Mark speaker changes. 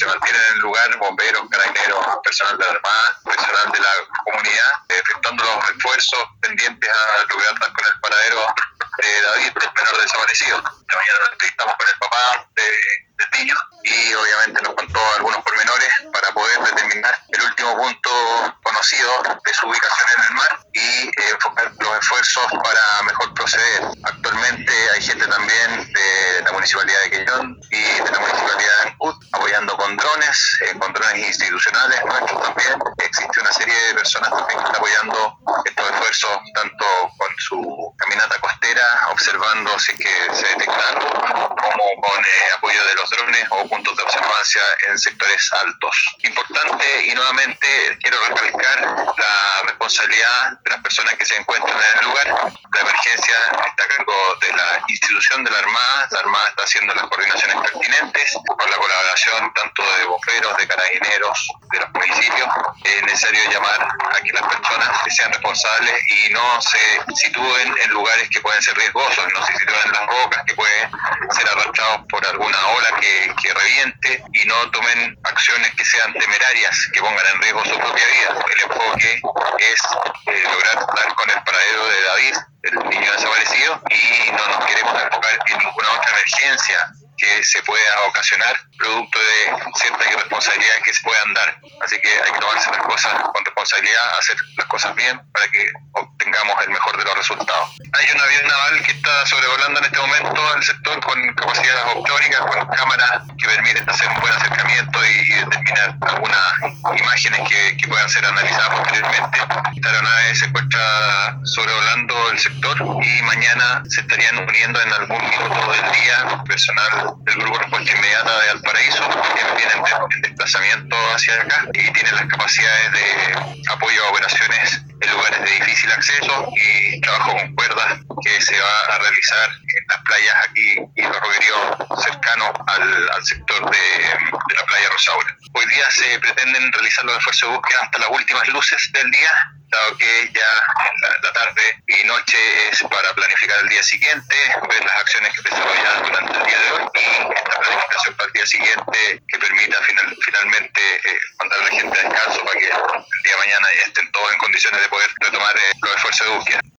Speaker 1: se mantienen en el lugar bomberos, carabineros, personal de la Armada, personal de la comunidad, efectuando los esfuerzos pendientes a lograr dar con el paradero de David, el menor desaparecido. Esta mañana nos entrevistamos con el papá del niño y obviamente nos contó algunos pormenores para poder determinar el último punto conocido de su ubicación en el mar y enfocar los esfuerzos para mejor proceder. Actualmente hay gente también de la Municipalidad de Quellón y de la Municipalidad de Ancud apoyando con drones institucionales nuestros también. Existe una serie de personas también que están apoyando estos esfuerzos, tanto con su caminata costera, observando si es que se detecta algo, como con apoyo de los drones o puntos de observancia en sectores altos. Importante, y nuevamente quiero recalcar la responsabilidad de las personas que se encuentran en el lugar. La emergencia está a cargo de la institución de la Armada. La Armada está haciendo las coordinaciones pertinentes con la colaboración tanto de bomberos, de carabineros, de los municipios. Es necesario llamar a que las personas sean responsables y no se sitúen en lugares que pueden ser riesgosos, no se sitúen en las rocas que pueden ser arrastrados por alguna ola que reviente, y no tomen acciones que sean temerarias, que pongan en riesgo su propia vida. El enfoque es lograr dar con el paradero de David, el niño desaparecido, y no nos queremos enfocar en ninguna otra emergencia que se pueda ocasionar producto de ciertas irresponsabilidades que se puedan dar. Así que hay que tomarse las cosas con responsabilidad, hacer las cosas bien para que obtengamos el mejor de los resultados. Hay un avión naval que está sobrevolando en este momento el sector con capacidades optóricas, con cámaras que permiten hacer un buen acercamiento y determinar algunas imágenes que puedan ser analizadas posteriormente. Esta aeronave se encuentra sobrevolando el sector y mañana se estarían uniendo en algún minuto del día personal del Grupo Respuesta Inmediata de Valparaíso, que vienen en desplazamiento hacia acá y tienen las capacidades de apoyo a operaciones en lugares de difícil acceso y trabajo con cuerdas que se va a realizar en las playas aquí y los roqueríos cercanos al sector de la playa Rosaura. Hoy día se pretenden realizar los esfuerzos de búsqueda hasta las últimas luces del día, dado que ya la tarde y noche es para planificar el día siguiente, ver las acciones que se desarrollan durante el día de hoy y esta planificación para el día siguiente que permita finalmente mandar a la gente a descanso para que el día de mañana estén todos en condiciones de poder retomar los esfuerzos de búsqueda.